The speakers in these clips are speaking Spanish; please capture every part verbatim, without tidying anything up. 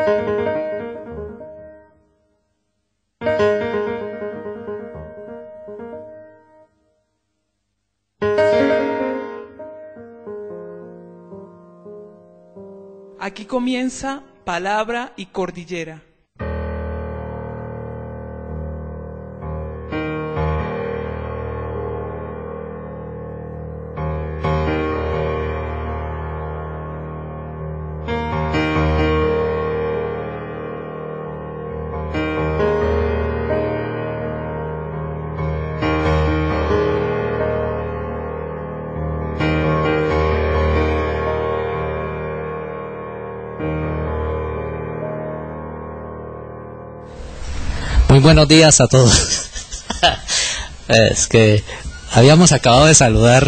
Aquí comienza Palabra y Cordillera. Muy buenos días a todos. Es que habíamos acabado de saludar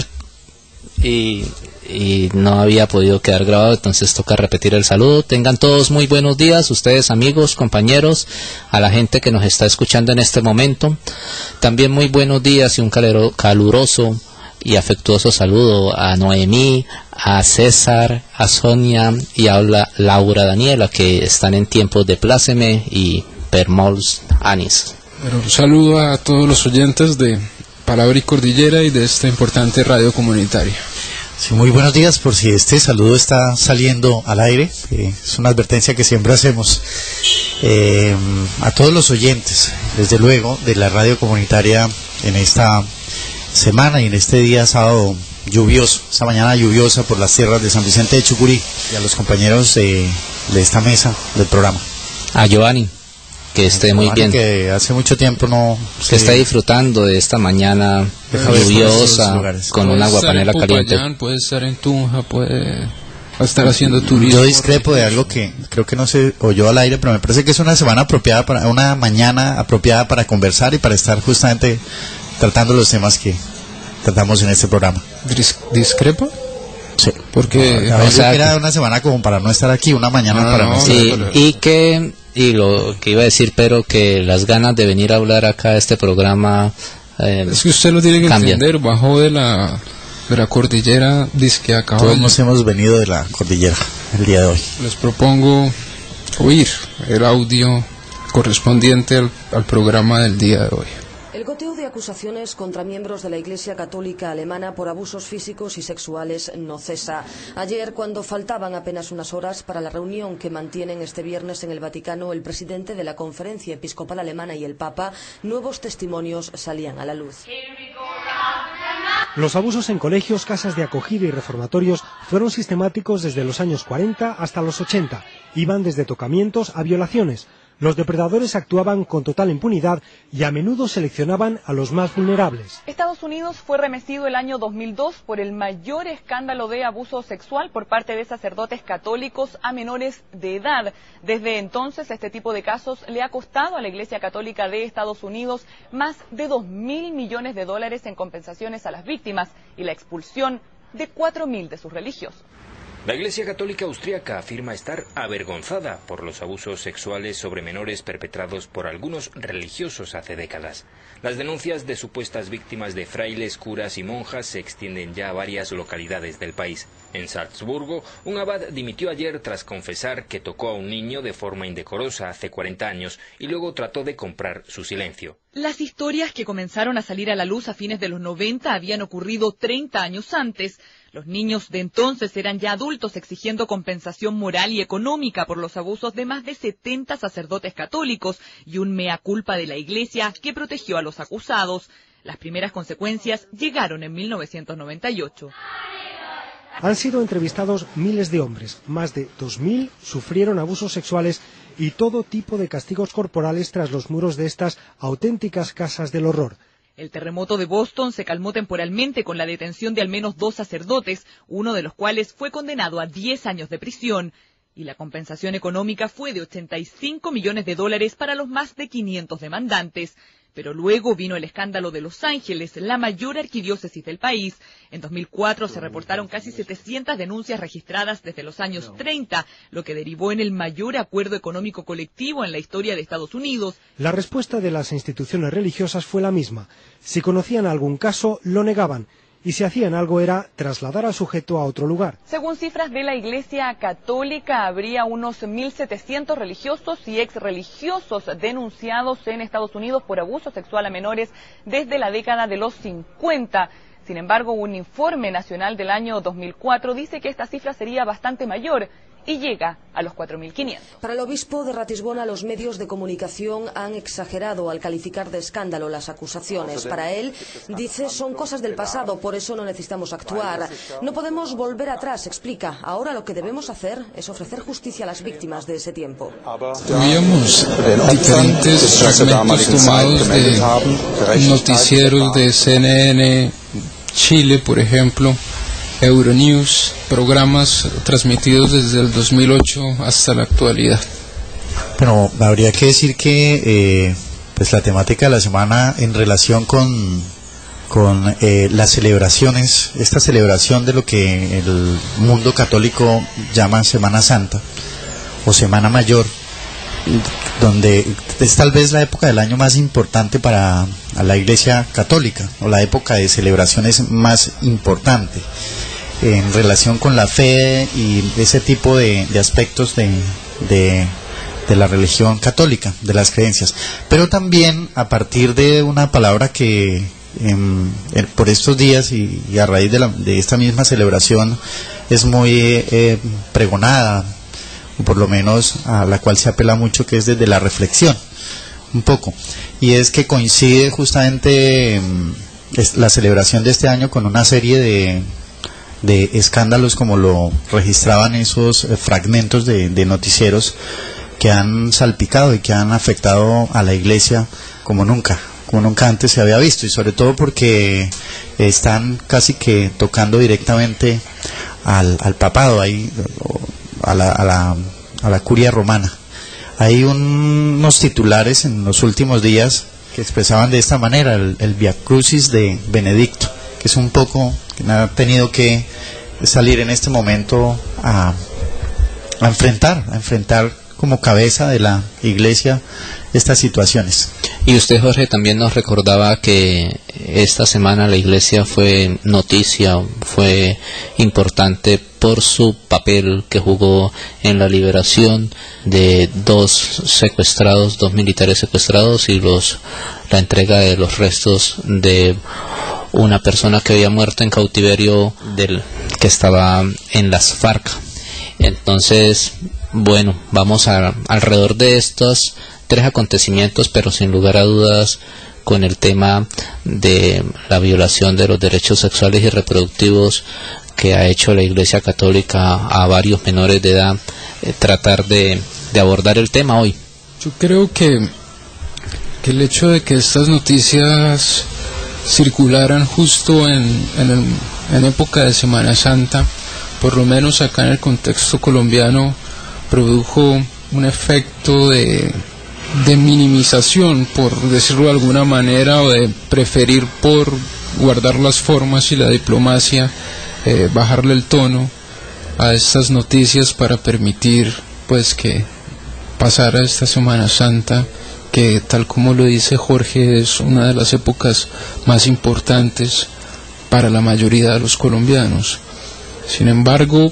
y, y no había podido quedar grabado, entonces toca repetir el saludo. Tengan todos muy buenos días, ustedes amigos, compañeros, a la gente que nos está escuchando en este momento. También muy buenos días y un calero, caluroso y afectuoso saludo a Noemí, a César, a Sonia y a Laura Daniela, que están en tiempos de pláceme y Permols Anis. Bueno, un saludo a todos los oyentes de Palabra y Cordillera y de esta importante radio comunitaria. Sí, muy buenos días, por si este saludo está saliendo al aire, eh, es una advertencia que siempre hacemos eh, a todos los oyentes, desde luego, de la radio comunitaria en esta semana y en este día sábado lluvioso, esta mañana lluviosa por las tierras de San Vicente de Chucurí, y a los compañeros de, de esta mesa del programa. A Giovanni, que esté muy bien, que hace mucho tiempo no que se... está disfrutando de esta mañana lluviosa con una aguapanela caliente. Puede estar en Tunja, puede estar haciendo turismo. Yo discrepo de algo que creo que no se oyó al aire, pero me parece que es una semana apropiada para una mañana apropiada para conversar y para estar justamente tratando los temas que tratamos en este programa. ¿Discrepo? Sí, porque a veces era una semana como para no estar aquí, una mañana no, para no, no estar y, y que y lo que iba a decir, pero que las ganas de venir a hablar acá a este programa eh, es que usted lo tiene que cambian. entender, bajó de la de la cordillera, dice que acá todos nos hemos venido de la cordillera el día de hoy. Les propongo oír el audio correspondiente al, al programa del día de hoy. El goteo de acusaciones contra miembros de la Iglesia Católica Alemana por abusos físicos y sexuales no cesa. Ayer, cuando faltaban apenas unas horas para la reunión que mantienen este viernes en el Vaticano el presidente de la Conferencia Episcopal Alemana y el Papa, nuevos testimonios salían a la luz. Los abusos en colegios, casas de acogida y reformatorios fueron sistemáticos desde los años cuarenta hasta los ochenta. Iban desde tocamientos a violaciones. Los depredadores actuaban con total impunidad y a menudo seleccionaban a los más vulnerables. Estados Unidos fue remecido el año dos mil dos por el mayor escándalo de abuso sexual por parte de sacerdotes católicos a menores de edad. Desde entonces, este tipo de casos le ha costado a la Iglesia Católica de Estados Unidos más de dos mil millones de dólares en compensaciones a las víctimas y la expulsión de cuatro mil de sus religiosos. La Iglesia Católica Austríaca afirma estar avergonzada por los abusos sexuales sobre menores perpetrados por algunos religiosos hace décadas. Las denuncias de supuestas víctimas de frailes, curas y monjas se extienden ya a varias localidades del país. En Salzburgo, un abad dimitió ayer tras confesar que tocó a un niño de forma indecorosa hace cuarenta años y luego trató de comprar su silencio. Las historias que comenzaron a salir a la luz a fines de los noventa habían ocurrido treinta años antes. Los niños de entonces eran ya adultos exigiendo compensación moral y económica por los abusos de más de setenta sacerdotes católicos y un mea culpa de la Iglesia que protegió a los acusados. Las primeras consecuencias llegaron en mil novecientos noventa y ocho. Han sido entrevistados miles de hombres, más de dos mil sufrieron abusos sexuales y todo tipo de castigos corporales tras los muros de estas auténticas casas del horror. El terremoto de Boston se calmó temporalmente con la detención de al menos dos sacerdotes, uno de los cuales fue condenado a diez años de prisión. Y la compensación económica fue de ochenta y cinco millones de dólares para los más de quinientos demandantes. Pero luego vino el escándalo de Los Ángeles, la mayor arquidiócesis del país. En dos mil cuatro se reportaron casi setecientas denuncias registradas desde los años treinta, lo que derivó en el mayor acuerdo económico colectivo en la historia de Estados Unidos. La respuesta de las instituciones religiosas fue la misma. Si conocían algún caso, lo negaban. y si hacían algo era trasladar al sujeto a otro lugar. Según cifras de la Iglesia Católica, habría unos mil setecientos religiosos y exreligiosos denunciados en Estados Unidos por abuso sexual a menores desde la década de los cincuenta. Sin embargo, un informe nacional del año dos mil cuatro dice que esta cifra sería bastante mayor y llega a los cuatro mil quinientos. Para el obispo de Ratisbona, los medios de comunicación han exagerado al calificar de escándalo las acusaciones. Para él, dice, son cosas del pasado, por eso no necesitamos actuar. No podemos volver atrás, explica. Ahora lo que debemos hacer es ofrecer justicia a las víctimas de ese tiempo. Tuvimos diferentes fragmentos tomados de noticieros de C N N, Chile, por ejemplo, Euronews, programas transmitidos desde el dos mil ocho hasta la actualidad. Bueno, habría que decir que eh, pues la temática de la semana en relación con, con eh, las celebraciones, esta celebración de lo que el mundo católico llama Semana Santa o Semana Mayor, donde es tal vez la época del año más importante para a la Iglesia Católica, o la época de celebraciones más importante en relación con la fe y ese tipo de, de aspectos de, de, de la religión católica, de las creencias. Pero también a partir de una palabra que en, en, por estos días y, y a raíz de, la, de esta misma celebración es muy eh, pregonada, por lo menos a la cual se apela mucho, que es desde la reflexión, un poco, y es que coincide justamente es la celebración de este año con una serie de, de escándalos, como lo registraban esos eh, fragmentos de, de noticieros que han salpicado y que han afectado a la Iglesia como nunca, como nunca antes se había visto, y sobre todo porque están casi que tocando directamente al, al papado, ahí, a la, a la, a la curia romana. Hay un, unos titulares en los últimos días que expresaban de esta manera el, el Via Crucis de Benedicto, que es un poco que ha tenido que salir en este momento a, a enfrentar, a enfrentar como cabeza de la Iglesia estas situaciones. Y usted, Jorge, también nos recordaba que esta semana la Iglesia fue noticia, fue importante por su papel que jugó en la liberación de dos secuestrados, dos militares secuestrados, y los la entrega de los restos de una persona que había muerto en cautiverio del que estaba en las FARC. Entonces, bueno, vamos a alrededor de estos tres acontecimientos, pero sin lugar a dudas con el tema de la violación de los derechos sexuales y reproductivos que ha hecho la Iglesia Católica a varios menores de edad, eh, tratar de, de abordar el tema hoy. Yo creo que, que el hecho de que estas noticias circularan justo en, en, el, en época de Semana Santa, por lo menos acá en el contexto colombiano, produjo un efecto de, de minimización, por decirlo de alguna manera, o de preferir por guardar las formas y la diplomacia, eh, bajarle el tono a estas noticias para permitir pues que pasara esta Semana Santa, que tal como lo dice Jorge es una de las épocas más importantes para la mayoría de los colombianos. Sin embargo,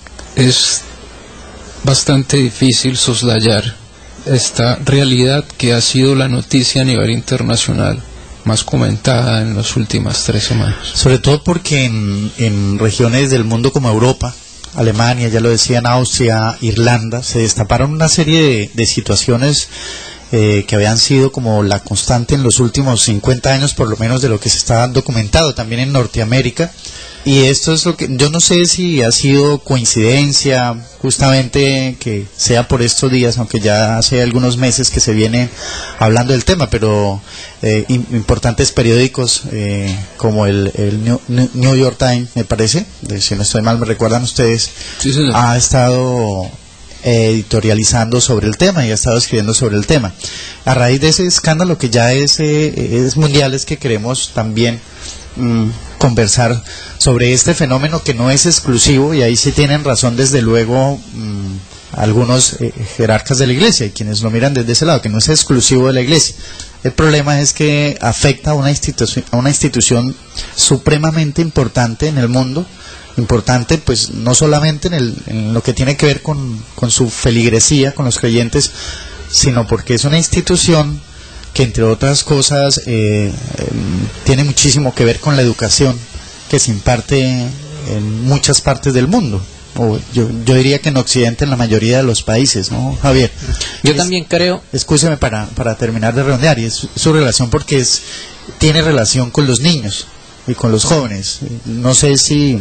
es bastante difícil soslayar esta realidad que ha sido la noticia a nivel internacional más comentada en las últimas tres semanas. Sobre todo porque en, en regiones del mundo como Europa, Alemania, ya lo decían, Austria, Irlanda, se destaparon una serie de, de situaciones eh, que habían sido como la constante en los últimos cincuenta años, por lo menos de lo que se está documentado, también en Norteamérica. Y esto es lo que yo no sé si ha sido coincidencia justamente que sea por estos días, aunque ya hace algunos meses que se viene hablando del tema, pero eh, importantes periódicos eh, como el, el New, New York Times, me parece, de, si no estoy mal, me recuerdan ustedes, sí, señor, ha estado editorializando sobre el tema y ha estado escribiendo sobre el tema. A raíz de ese escándalo que ya es, eh, es mundial, es que queremos también mm, conversar sobre este fenómeno que no es exclusivo, y ahí sí tienen razón desde luego mmm, algunos eh, jerarcas de la iglesia y quienes lo miran desde ese lado, que no es exclusivo de la iglesia. El problema es que afecta a una institución, a una institución supremamente importante en el mundo, importante pues no solamente en, el, en lo que tiene que ver con, con su feligresía, con los creyentes, sino porque es una institución que entre otras cosas eh, eh, tiene muchísimo que ver con la educación que se imparte en muchas partes del mundo. O yo, yo diría que en Occidente en la mayoría de los países, ¿no, Javier? Yo es, también creo... Escúcheme para, para terminar de redondear, y es su relación porque es tiene relación con los niños y con los jóvenes. No sé si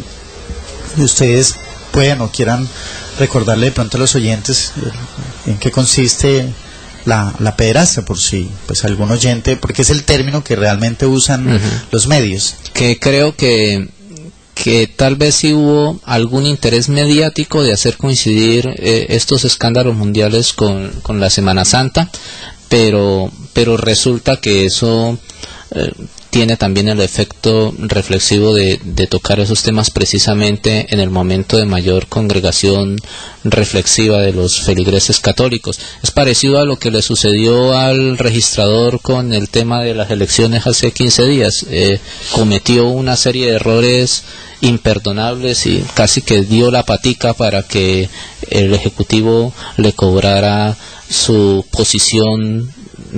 ustedes puedan o quieran recordarle de pronto a los oyentes en qué consiste la, la pederastia, por si pues algún oyente, porque es el término que realmente usan uh-huh. los medios. Que creo que que tal vez sí hubo algún interés mediático de hacer coincidir eh, estos escándalos mundiales con, con la Semana Santa, pero pero resulta que eso eh, tiene también el efecto reflexivo de, de tocar esos temas precisamente en el momento de mayor congregación reflexiva de los feligreses católicos. Es parecido a lo que le sucedió al registrador con el tema de las elecciones hace quince días. Eh, cometió una serie de errores imperdonables y casi que dio la patica para que el Ejecutivo le cobrara su posición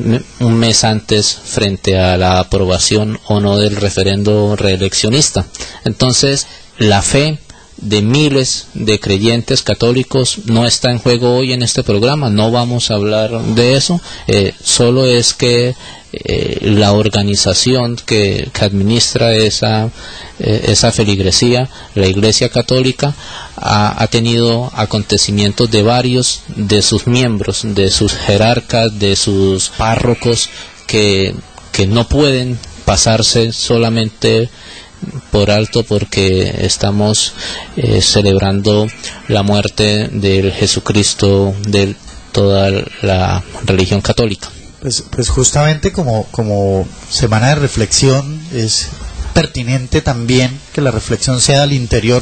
un mes antes frente a la aprobación o no del referendo reeleccionista. Entonces, la fe de miles de creyentes católicos no está en juego hoy en este programa. No vamos a hablar de eso, eh, solo es que eh, la organización que, que administra esa eh, esa feligresía, la Iglesia Católica, ha, ha tenido acontecimientos de varios de sus miembros, de sus jerarcas, de sus párrocos, que, que no pueden pasarse solamente por alto porque estamos eh, celebrando la muerte del Jesucristo de toda la religión católica. Pues, pues justamente como, como semana de reflexión es pertinente también que la reflexión sea al interior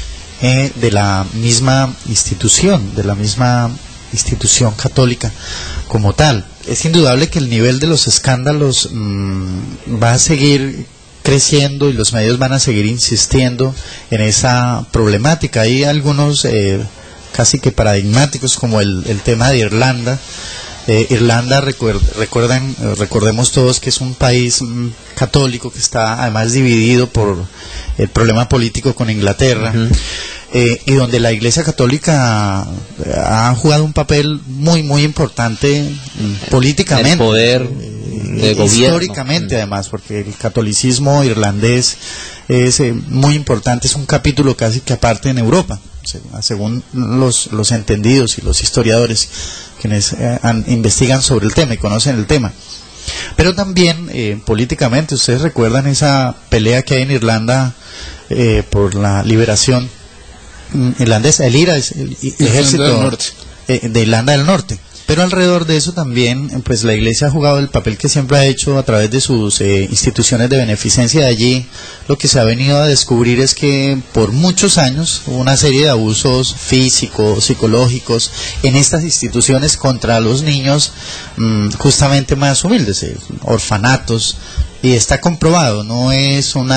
eh, de la misma institución, de la misma institución católica como tal. Es indudable que el nivel de los escándalos mmm, va a seguir creciendo y los medios van a seguir insistiendo en esa problemática. Hay algunos eh, casi que paradigmáticos como el, el tema de Irlanda. Eh, Irlanda, recuer, recuerden, recordemos todos que es un país mm, católico que está además dividido por el problema político con Inglaterra, uh-huh. eh, y donde la Iglesia Católica ha jugado un papel muy muy importante mm, políticamente, el poder de eh, gobierno, históricamente, uh-huh. además, porque el catolicismo irlandés es eh, muy importante, es un capítulo casi que aparte en Europa, según los, los entendidos y los historiadores quienes eh, han, investigan sobre el tema y conocen el tema. Pero también eh, políticamente, ustedes recuerdan esa pelea que hay en Irlanda eh, por la liberación mm, irlandesa, el I R A, el, el ejército del norte. Eh, de Irlanda del Norte. Pero alrededor de eso también, pues la Iglesia ha jugado el papel que siempre ha hecho a través de sus eh, instituciones de beneficencia. De allí lo que se ha venido a descubrir es que por muchos años hubo una serie de abusos físicos, psicológicos en estas instituciones contra los niños mmm, justamente más humildes, eh, orfanatos, y está comprobado, no es un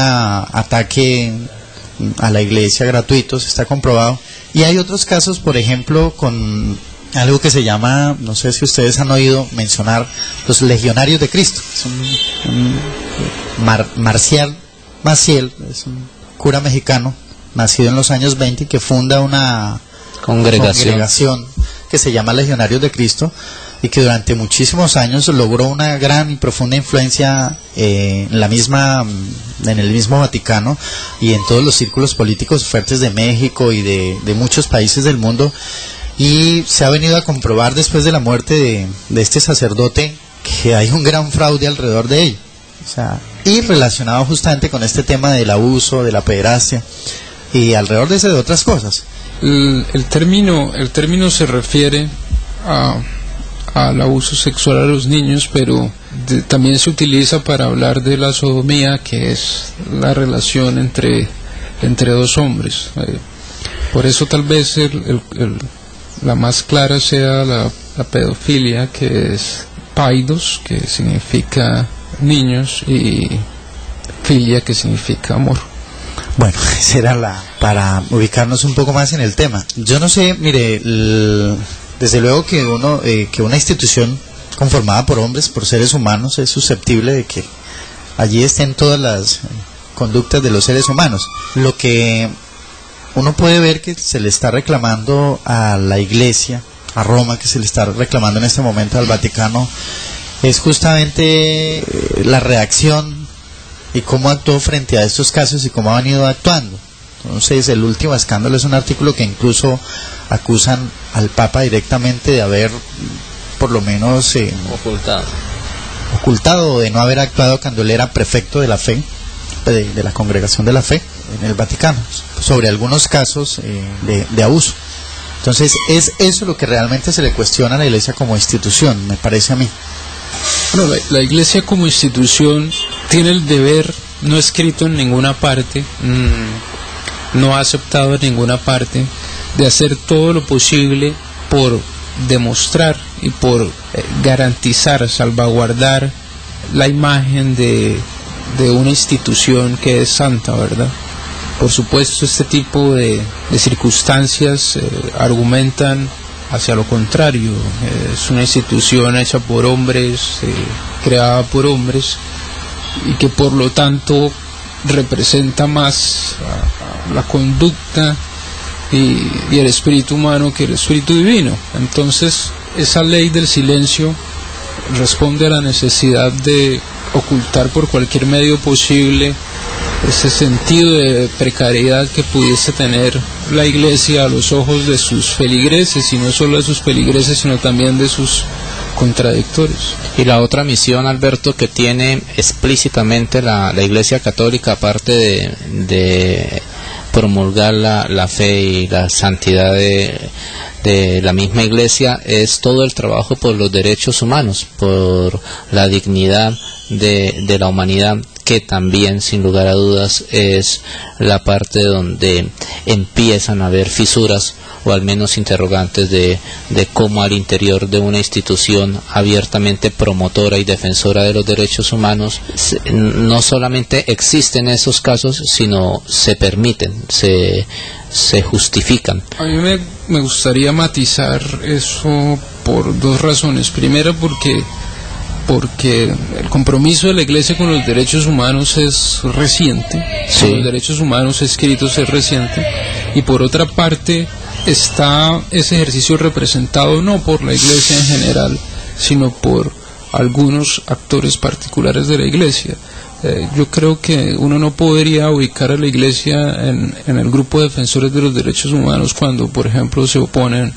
ataque a la Iglesia gratuito, está comprobado. Y hay otros casos, por ejemplo, con algo que se llama, no sé si ustedes han oído mencionar, los legionarios de Cristo. Es un, un Mar, Marcial Maciel, es un cura mexicano, nacido en los años veinte, que funda una congregación, congregación que se llama Legionarios de Cristo, y que durante muchísimos años logró una gran y profunda influencia eh, en la misma, en el mismo Vaticano y en todos los círculos políticos fuertes de México y de, de muchos países del mundo. Y se ha venido a comprobar después de la muerte de, de este sacerdote que hay un gran fraude alrededor de él. O sea, y relacionado justamente con este tema del abuso, de la pederastia y alrededor de eso de otras cosas. El, el término el término se refiere a al abuso sexual a los niños, pero de, también se utiliza para hablar de la sodomía, que es la relación entre entre dos hombres. Eh, por eso tal vez el, el, el la más clara sea la, la pedofilia, que es paidos, que significa niños, y filia, que significa amor. Bueno, esa era la, para ubicarnos un poco más en el tema. Yo no sé, mire, el, desde luego que uno, eh, que una institución conformada por hombres, por seres humanos, es susceptible de que allí estén todas las conductas de los seres humanos. Lo que uno puede ver que se le está reclamando a la Iglesia, a Roma, que se le está reclamando en este momento al Vaticano, es justamente la reacción y cómo actuó frente a estos casos y cómo ha venido actuando. Entonces, el último escándalo es un artículo que incluso acusan al Papa directamente de haber, por lo menos, eh, ocultado ocultado, de no haber actuado cuando él era prefecto de la fe, de, de la Congregación de la Fe en el Vaticano, sobre algunos casos eh, de, de abuso. Entonces, es eso lo que realmente se le cuestiona a la Iglesia como institución, me parece a mí. Bueno, la, la Iglesia como institución tiene el deber, no escrito en ninguna parte, mmm, no ha aceptado en ninguna parte, de hacer todo lo posible por demostrar y por eh, garantizar, salvaguardar la imagen de, de una institución que es santa, ¿verdad? Por supuesto, este tipo de, de circunstancias eh, argumentan hacia lo contrario. Eh, es una institución hecha por hombres, eh, creada por hombres, y que por lo tanto representa más a, a la conducta y, y el espíritu humano que el espíritu divino. Entonces, esa ley del silencio responde a la necesidad de ocultar por cualquier medio posible ese sentido de precariedad que pudiese tener la Iglesia a los ojos de sus feligreses, y no solo de sus feligreses, sino también de sus contradictores. Y la otra misión, Alberto, que tiene explícitamente la, la Iglesia Católica, aparte de, de promulgar la, la fe y la santidad de, de la misma Iglesia, es todo el trabajo por los derechos humanos, por la dignidad de, de la humanidad, que también, sin lugar a dudas, es la parte donde empiezan a haber fisuras, o al menos interrogantes de, de cómo al interior de una institución abiertamente promotora y defensora de los derechos humanos, no solamente existen esos casos, sino se permiten, se, se justifican. A mí me, me gustaría matizar eso por dos razones. Primero, porque porque el compromiso de la Iglesia con los derechos humanos es reciente, sí. Con los derechos humanos escritos es reciente, y por otra parte está ese ejercicio representado no por la Iglesia en general, sino por algunos actores particulares de la Iglesia. Eh, yo creo que uno no podría ubicar a la Iglesia en, en el grupo de defensores de los derechos humanos cuando, por ejemplo, se oponen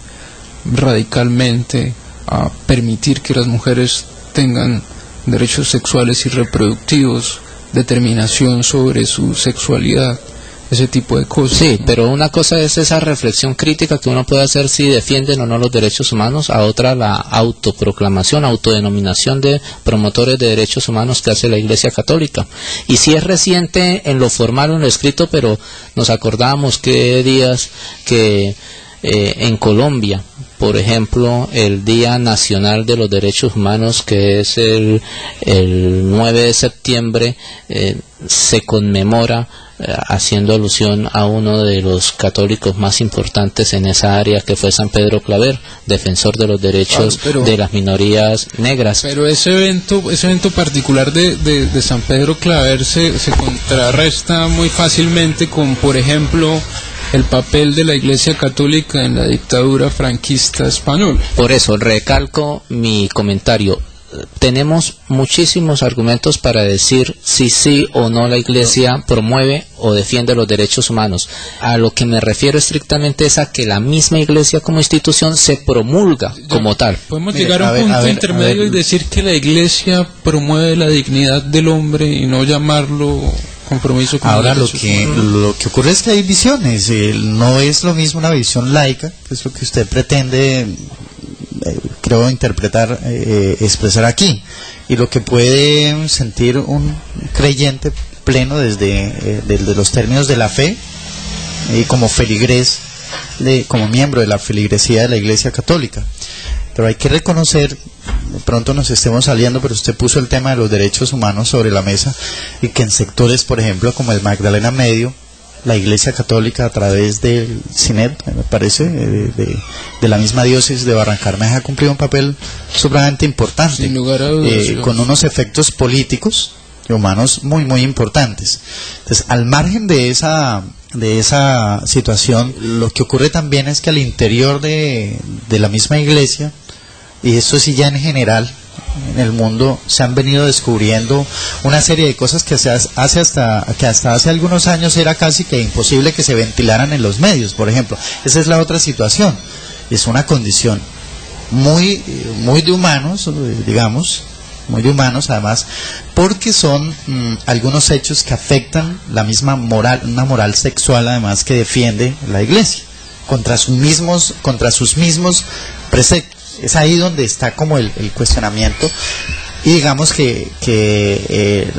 radicalmente a permitir que las mujeres tengan derechos sexuales y reproductivos, determinación sobre su sexualidad, ese tipo de cosas. Sí, pero una cosa es esa reflexión crítica que uno puede hacer si defienden o no los derechos humanos, a otra la autoproclamación, autodenominación de promotores de derechos humanos que hace la Iglesia Católica. Y si es reciente en lo formal o en lo escrito, pero nos acordamos que días que Eh, en Colombia, por ejemplo, el Día Nacional de los Derechos Humanos, que es el, el nueve de septiembre, eh, se conmemora eh, haciendo alusión a uno de los católicos más importantes en esa área, que fue San Pedro Claver, defensor de los derechos ah, pero, de las minorías negras. Pero ese evento ese evento particular de, de, de San Pedro Claver se, se contrarresta muy fácilmente con, por ejemplo, el papel de la Iglesia Católica en la dictadura franquista española. Por eso recalco mi comentario. Tenemos muchísimos argumentos para decir si sí o no la Iglesia promueve o defiende los derechos humanos. A lo que me refiero estrictamente es a que la misma Iglesia como institución se promulga ya, como tal. Podemos Mire, llegar a un ver, punto a ver, intermedio a ver. y decir que la Iglesia promueve la dignidad del hombre y no llamarlo compromiso con Ahora lo que lo que ocurre es que hay visiones, eh, no es lo mismo una visión laica, que es lo que usted pretende, eh, creo, interpretar, eh, expresar aquí, y lo que puede sentir un creyente pleno desde, eh, desde los términos de la fe, y eh, como feligrés de, como miembro de la feligresía de la Iglesia Católica. Pero hay que reconocer, de pronto nos estemos saliendo, pero usted puso el tema de los derechos humanos sobre la mesa, y que en sectores, por ejemplo, como el Magdalena Medio, la Iglesia Católica a través del Sinet, me parece, de, de, de la misma diócesis de Barrancarmeja, ha cumplido un papel sumamente importante, sin lugar a dudas, eh, con unos efectos políticos y humanos muy muy importantes. Entonces, al margen de esa de esa situación, lo que ocurre también es que al interior de, de la misma Iglesia, y esto sí ya en general en el mundo, se han venido descubriendo una serie de cosas que se hace hasta que hasta hace algunos años era casi que imposible que se ventilaran en los medios. Por ejemplo, esa es la otra situación, es una condición muy muy de humanos, digamos, muy de humanos además, porque son mmm, algunos hechos que afectan la misma moral, una moral sexual además que defiende la Iglesia contra sus mismos contra sus mismos preceptos. Es ahí donde está como el, el cuestionamiento, y digamos que, que eh,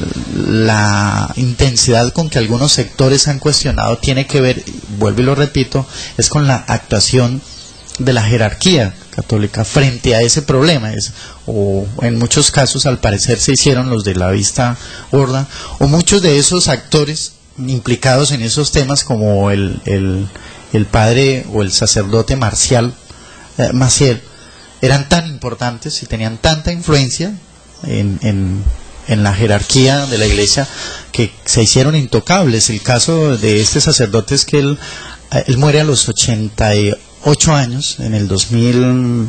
la intensidad con que algunos sectores han cuestionado tiene que ver, vuelvo y lo repito, es con la actuación de la jerarquía católica frente a ese problema. Es, o en muchos casos al parecer se hicieron los de la vista gorda, o muchos de esos actores implicados en esos temas, como el, el, el padre o el sacerdote Marcial, eh, Maciel, eran tan importantes y tenían tanta influencia en, en, en la jerarquía de la Iglesia que se hicieron intocables. El caso de este sacerdote es que él, él muere a los ochenta y ocho años en el dos mil,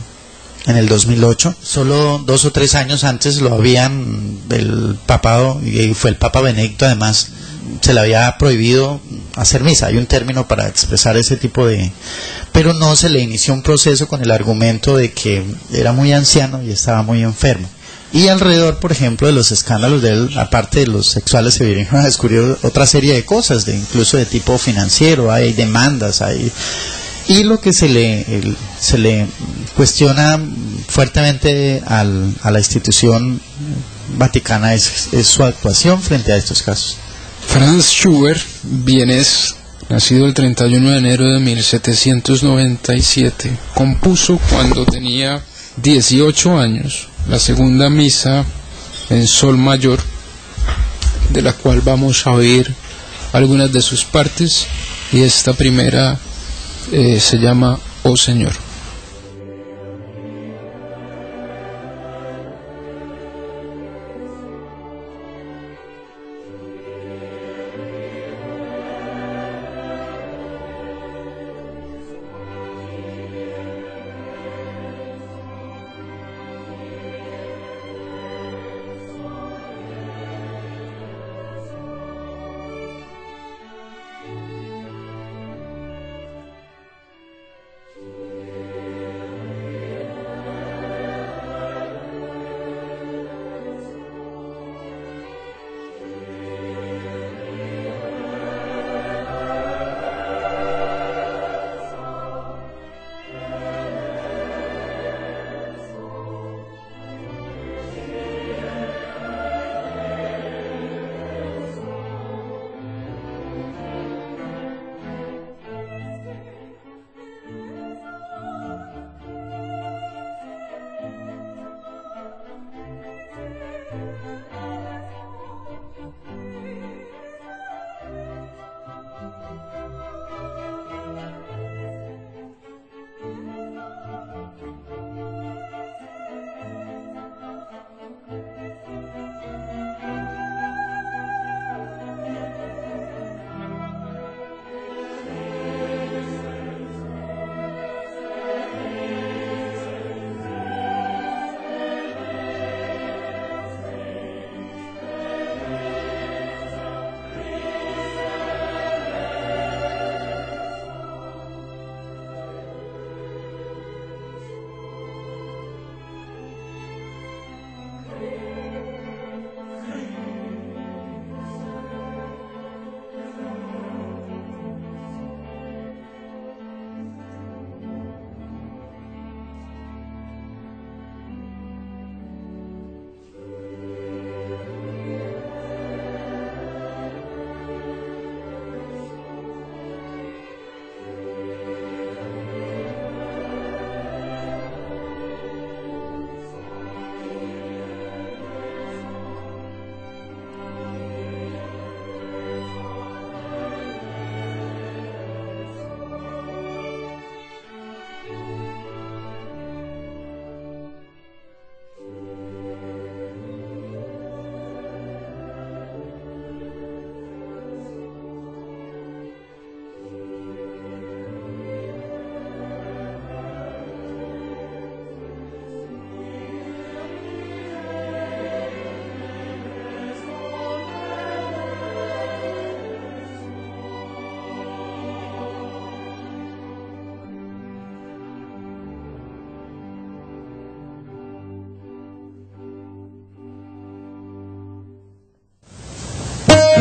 en el dos mil ocho. Solo dos o tres años antes lo habían, el papado, y fue el Papa Benedicto además, se le había prohibido hacer misa. Hay un término para expresar ese tipo de... pero no se le inició un proceso con el argumento de que era muy anciano y estaba muy enfermo. Y alrededor, por ejemplo, de los escándalos de él, aparte de los sexuales, se vinieron a descubrir otra serie de cosas, de incluso de tipo financiero, hay demandas, hay... y lo que se le el, se le cuestiona fuertemente al, a la institución vaticana es, es su actuación frente a estos casos. Franz Schubert, vienés, nacido el treinta y uno de enero de mil setecientos noventa y siete, compuso cuando tenía dieciocho años la segunda misa en sol mayor, de la cual vamos a oír algunas de sus partes, y esta primera eh, se llama Oh Señor.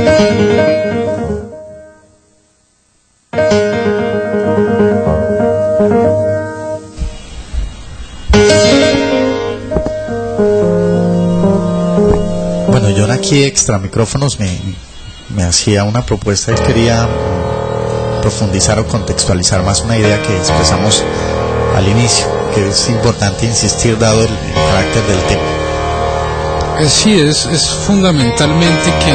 Bueno, yo aquí extra micrófonos me, me hacía una propuesta. Él quería profundizar o contextualizar más una idea que expresamos al inicio, que es importante insistir dado el, el carácter del tema. Sí, es, es fundamentalmente que,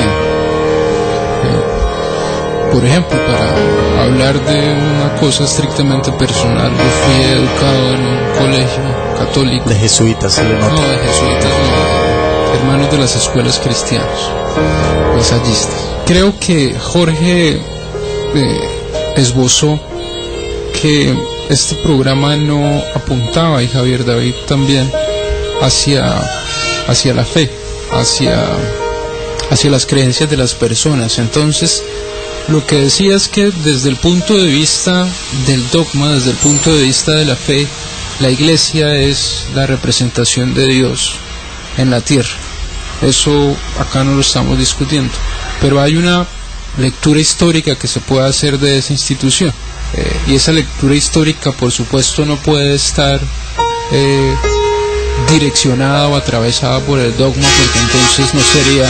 eh, por ejemplo, para hablar de una cosa estrictamente personal, yo fui educado en un colegio católico. De jesuitas, se le nota. No, de jesuitas no, de hermanos de las escuelas cristianas, lasallistas. Creo que Jorge eh, esbozó que este programa no apuntaba, y Javier David también, hacia, hacia la fe, hacia, hacia las creencias de las personas. Entonces, lo que decía es que desde el punto de vista del dogma, desde el punto de vista de la fe, la Iglesia es la representación de Dios en la tierra. Eso acá no lo estamos discutiendo, pero hay una lectura histórica que se puede hacer de esa institución, eh, y esa lectura histórica, por supuesto, no puede estar eh, direccionada o atravesada por el dogma, porque entonces no sería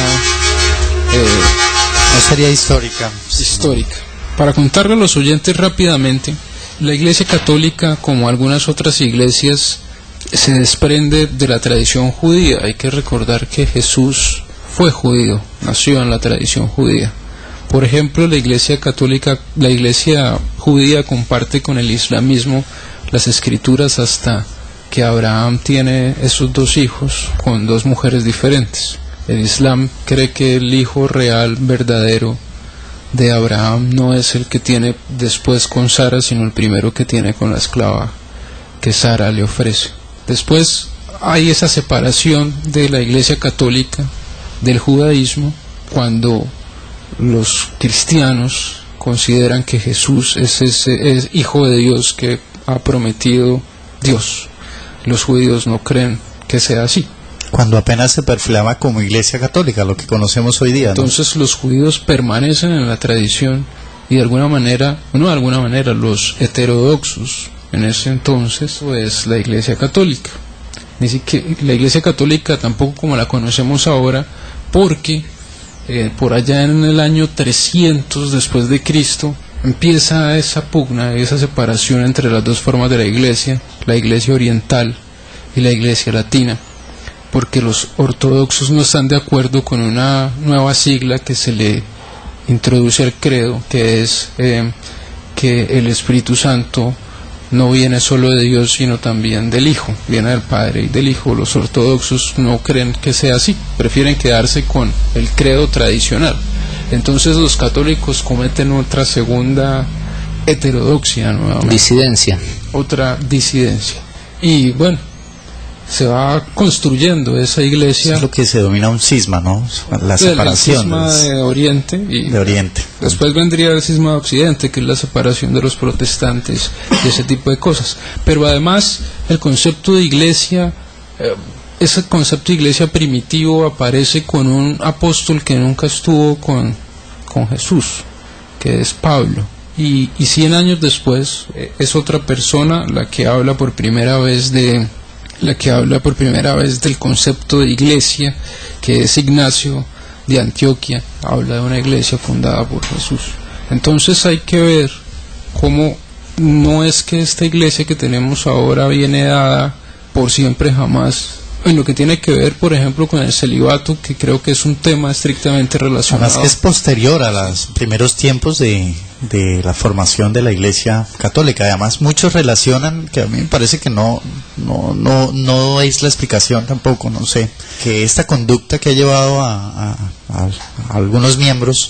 eh, no sería histórica. histórica. Para contarle a los oyentes rápidamente, la Iglesia Católica, como algunas otras iglesias, se desprende de la tradición judía. Hay que recordar que Jesús fue judío, nació en la tradición judía. Por ejemplo, la Iglesia Católica, la Iglesia judía comparte con el islamismo las escrituras hasta que Abraham tiene esos dos hijos con dos mujeres diferentes. El Islam cree que el hijo real, verdadero de Abraham no es el que tiene después con Sara, sino el primero que tiene con la esclava que Sara le ofrece. Después hay esa separación de la Iglesia Católica del judaísmo cuando los cristianos consideran que Jesús es ese es hijo de Dios que ha prometido Dios. Los judíos no creen que sea así. Cuando apenas se perfilaba como Iglesia Católica, lo que conocemos hoy día, ¿no? Entonces los judíos permanecen en la tradición y de alguna manera, no de alguna manera, los heterodoxos en ese entonces es la Iglesia Católica. Ni siquiera la Iglesia Católica tampoco como la conocemos ahora, porque eh, por allá en el año trescientos después de Cristo empieza esa pugna, esa separación entre las dos formas de la Iglesia, la Iglesia oriental y la Iglesia latina, porque los ortodoxos no están de acuerdo con una nueva sigla que se le introduce al credo, que es eh, que el Espíritu Santo no viene solo de Dios, sino también del Hijo, viene del Padre y del Hijo. Los ortodoxos no creen que sea así, prefieren quedarse con el credo tradicional. Entonces los católicos cometen otra segunda heterodoxia, nuevamente. Disidencia. Otra disidencia. Y bueno, se va construyendo esa iglesia. Eso es lo que se denomina un cisma, ¿no? La separación. El cisma de Oriente. Y de Oriente. Después vendría el cisma de Occidente, que es la separación de los protestantes y ese tipo de cosas. Pero además, el concepto de iglesia, eh, ese concepto de iglesia primitivo aparece con un apóstol que nunca estuvo con, con Jesús, que es Pablo. Y, y cien años después, eh, es otra persona la que habla por primera vez de... la que habla por primera vez del concepto de iglesia, que es Ignacio de Antioquia, habla de una iglesia fundada por Jesús. Entonces hay que ver cómo no es que esta iglesia que tenemos ahora viene dada por siempre jamás, en lo que tiene que ver, por ejemplo, con el celibato, que creo que es un tema estrictamente relacionado. Además que es posterior a los primeros tiempos de, de la formación de la Iglesia Católica. Además, muchos relacionan, que a mí me parece que no, no, no, no es la explicación tampoco, no sé, que esta conducta que ha llevado a, a, a, a algunos miembros,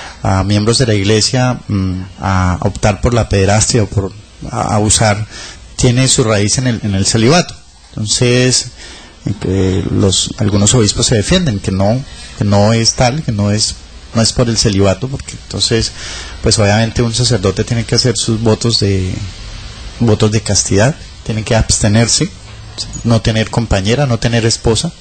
a miembros de la Iglesia, mmm, a optar por la pederastia o por a abusar, tiene su raíz en el, en el celibato. Entonces, que los algunos obispos se defienden que no que no es tal, que no es no es por el celibato, porque entonces pues obviamente un sacerdote tiene que hacer sus votos de votos de castidad, tiene que abstenerse, no tener compañera, no tener esposa,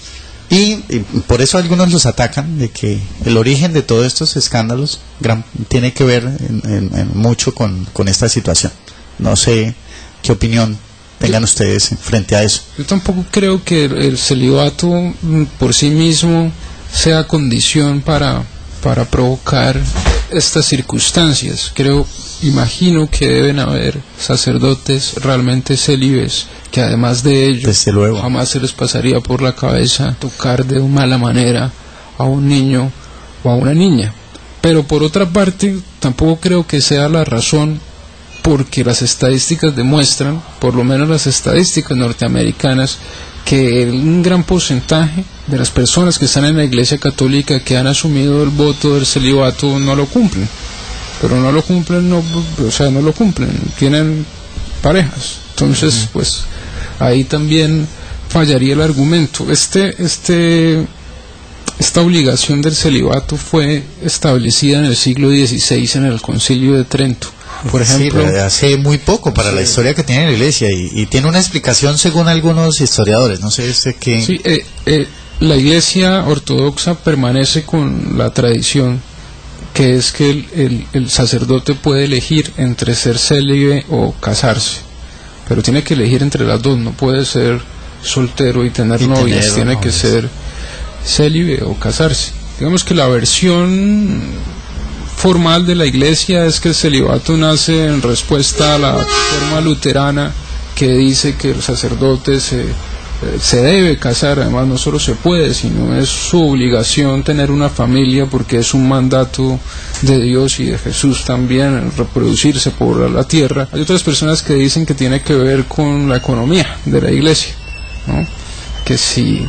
Y, y por eso algunos los atacan, de que el origen de todos estos escándalos gran, tiene que ver en, en, en mucho con, con esta situación. No sé qué opinión tengan yo, ustedes frente a eso. Yo tampoco creo que el, el celibato por sí mismo sea condición para, para provocar estas circunstancias. Creo, imagino que deben haber sacerdotes realmente célibes, que además de ello, desde luego, jamás se les pasaría por la cabeza tocar de mala manera a un niño o a una niña. Pero por otra parte, tampoco creo que sea la razón, porque las estadísticas demuestran, por lo menos las estadísticas norteamericanas, que un gran porcentaje de las personas que están en la Iglesia Católica que han asumido el voto del celibato no lo cumplen. Pero no lo cumplen, no, o sea, no lo cumplen, tienen parejas. Entonces, uh-huh. pues ahí también fallaría el argumento. Este, este, esta obligación del celibato fue establecida en el siglo dieciséis en el Concilio de Trento. Por ejemplo, sí, hace muy poco para sí. la historia que tiene la Iglesia, y, y tiene una explicación según algunos historiadores. No sé este qué. Sí, eh, eh, la Iglesia ortodoxa permanece con la tradición, que es que el, el, el sacerdote puede elegir entre ser célibe o casarse, pero tiene que elegir entre las dos. No puede ser soltero y tener y novias, tener, tiene novias. que ser célibe o casarse. Digamos que la versión formal de la Iglesia es que el celibato nace en respuesta a la forma luterana, que dice que el sacerdote se, se debe casar. Además, no solo se puede, sino es su obligación tener una familia, porque es un mandato de Dios y de Jesús también, reproducirse por la tierra. Hay otras personas que dicen que tiene que ver con la economía de la Iglesia, ¿no? Que si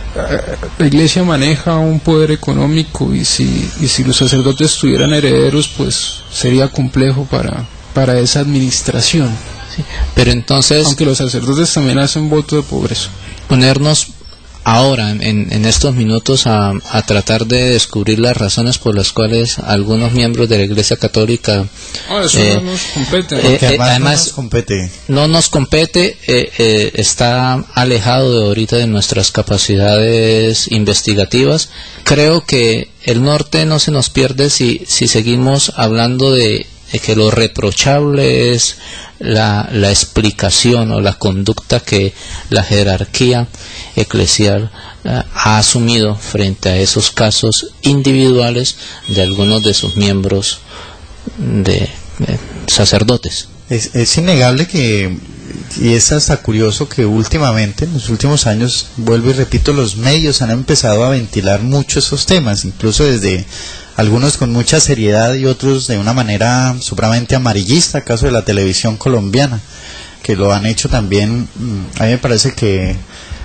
la Iglesia maneja un poder económico, y si y si los sacerdotes tuvieran herederos, pues sería complejo para para esa administración. Sí, pero entonces, aunque los sacerdotes también hacen voto de pobreza. Ponernos ahora en, en estos minutos a, a tratar de descubrir las razones por las cuales algunos miembros de la Iglesia Católica ah, eso eh, no nos compete, eh, eh, además, además no nos compete, no nos compete eh, eh, está alejado de ahorita de nuestras capacidades investigativas. Creo que el norte no se nos pierde si, si seguimos hablando de que lo reprochable es la, la explicación o la conducta que la jerarquía eclesial uh, ha asumido frente a esos casos individuales de algunos de sus miembros de, de sacerdotes. Es, es innegable que, y es hasta curioso que últimamente, en los últimos años, vuelvo y repito, los medios han empezado a ventilar mucho esos temas, incluso desde algunos con mucha seriedad y otros de una manera supremamente amarillista, caso de la televisión colombiana, que lo han hecho también. A mí me parece que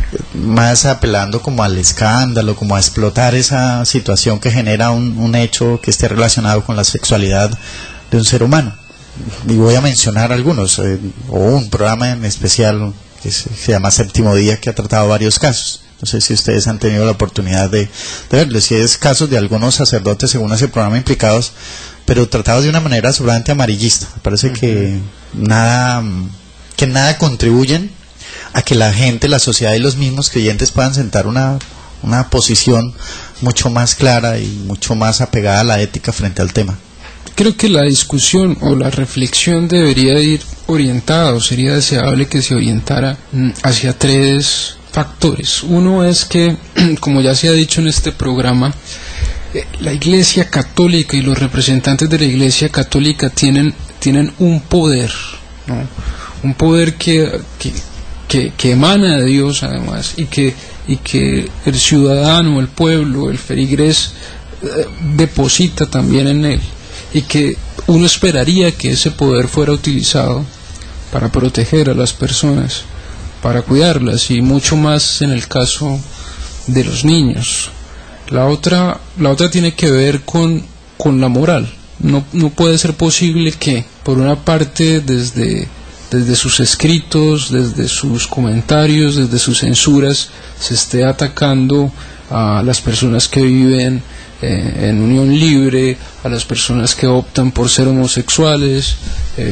más apelando como al escándalo, como a explotar esa situación que genera un, un hecho que esté relacionado con la sexualidad de un ser humano. Y voy a mencionar algunos, eh, o un programa en especial que se, se llama Séptimo Día, que ha tratado varios casos. No sé si ustedes han tenido la oportunidad de, de verlo, si es casos de algunos sacerdotes según ese programa implicados, pero tratados de una manera absolutamente amarillista. Me parece uh-huh. que nada que nada contribuyen a que la gente, la sociedad y los mismos creyentes puedan sentar una, una posición mucho más clara y mucho más apegada a la ética frente al tema. Creo que la discusión o la reflexión debería ir orientada, o sería deseable que se orientara hacia tres factores. Uno es que, como ya se ha dicho en este programa, eh, la Iglesia Católica y los representantes de la Iglesia Católica tienen, tienen un poder, ¿no? Un poder que, que, que, que emana de Dios, además, y que, y que el ciudadano, el pueblo, el feligrés eh, deposita también en él, y que uno esperaría que ese poder fuera utilizado para proteger a las personas, para cuidarlas, y mucho más en el caso de los niños. La otra, la otra tiene que ver con, con la moral. No, no puede ser posible que, por una parte, desde, desde sus escritos, desde sus comentarios, desde sus censuras, se esté atacando a las personas que viven eh, en unión libre, a las personas que optan por ser homosexuales. Eh,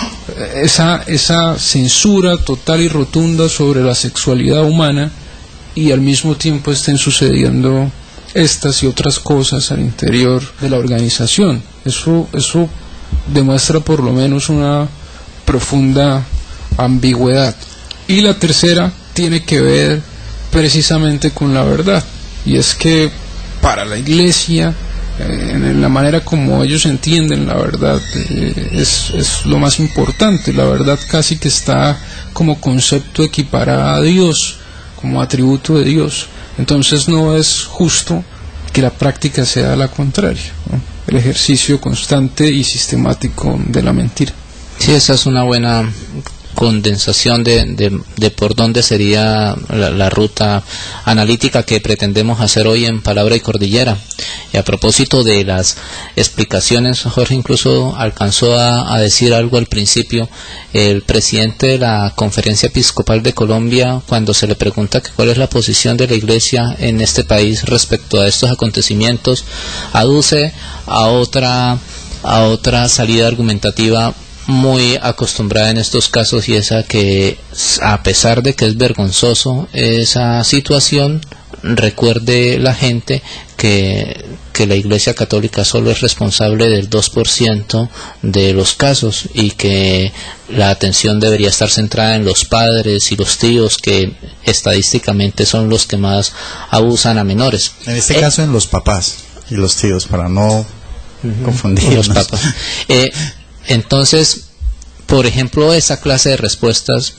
esa, esa censura total y rotunda sobre la sexualidad humana, y al mismo tiempo estén sucediendo estas y otras cosas al interior de la organización. Eso, eso demuestra por lo menos una profunda ambigüedad. Y la tercera tiene que ver precisamente con la verdad, y es que para la Iglesia, eh, en la manera como ellos entienden la verdad, eh, es, es lo más importante. La verdad casi que está como concepto equiparada a Dios, como atributo de Dios. Entonces no es justo que la práctica sea la contraria, ¿no? El ejercicio constante y sistemático de la mentira. Sí, esa es una buena condensación de, de, de por dónde sería la, la ruta analítica que pretendemos hacer hoy en Palabra y Cordillera. Y a propósito de las explicaciones, Jorge incluso alcanzó a, a decir algo al principio. El presidente de la Conferencia Episcopal de Colombia, cuando se le pregunta que cuál es la posición de la Iglesia en este país respecto a estos acontecimientos, aduce a otra, a otra salida argumentativa muy acostumbrada en estos casos, y esa que, a pesar de que es vergonzoso esa situación, recuerde la gente que, que la Iglesia Católica solo es responsable del dos por ciento de los casos, y que la atención debería estar centrada en los padres y los tíos, que estadísticamente son los que más abusan a menores. En este eh, caso en los papás y los tíos, para no uh-huh, confundirnos. Los papás. Eh, Entonces, por ejemplo, esa clase de respuestas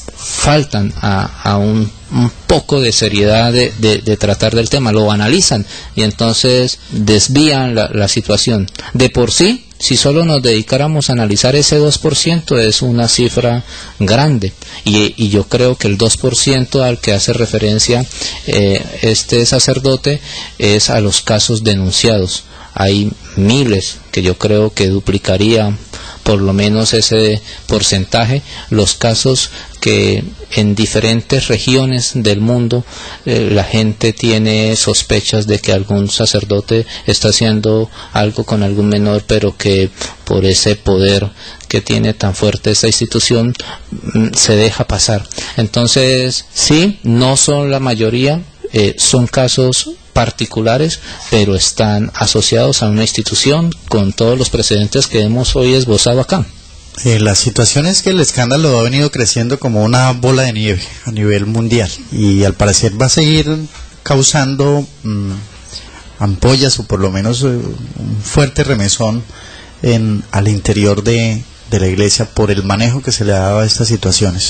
faltan a, a un, un poco de seriedad de, de, de tratar del tema, lo analizan y entonces desvían la, la situación. De por sí, si solo nos dedicáramos a analizar ese dos por ciento, es una cifra grande, y, y yo creo que el dos por ciento al que hace referencia eh, este sacerdote es a los casos denunciados. Hay miles, que yo creo que duplicaría por lo menos ese porcentaje, los casos que en diferentes regiones del mundo eh, la gente tiene sospechas de que algún sacerdote está haciendo algo con algún menor, pero que por ese poder que tiene tan fuerte esta institución mm, se deja pasar. Entonces, sí, no son la mayoría, eh, son casos particulares, pero están asociados a una institución con todos los precedentes que hemos hoy esbozado acá. Eh, la situación es que el escándalo ha venido creciendo como una bola de nieve a nivel mundial, y al parecer va a seguir causando mmm, ampollas, o por lo menos eh, un fuerte remesón en, al interior de, de la Iglesia por el manejo que se le ha dado a estas situaciones.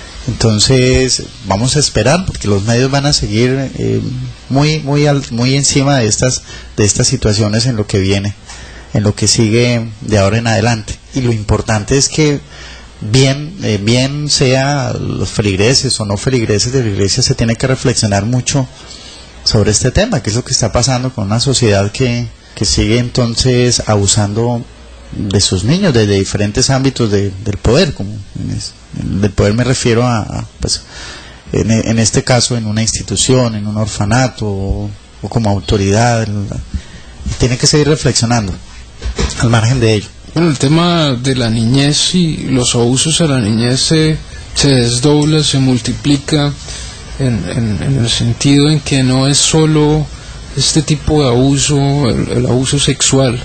Entonces vamos a esperar, porque los medios van a seguir eh, muy muy al, muy encima de estas de estas situaciones en lo que viene, en lo que sigue de ahora en adelante. Y lo importante es que bien eh, bien sea los feligreses o no feligreses de la Iglesia, se tiene que reflexionar mucho sobre este tema, que es lo que está pasando con una sociedad que, que sigue entonces abusando de sus niños desde diferentes ámbitos de, del poder. Como del poder me refiero a, a pues, en, en este caso en una institución, en un orfanato, o, o como autoridad. Tiene que seguir reflexionando al margen de ello. Bueno, el tema de la niñez y los abusos a la niñez se, se desdobla, se multiplica en, en, en el sentido en que no es solo este tipo de abuso, el, el abuso sexual,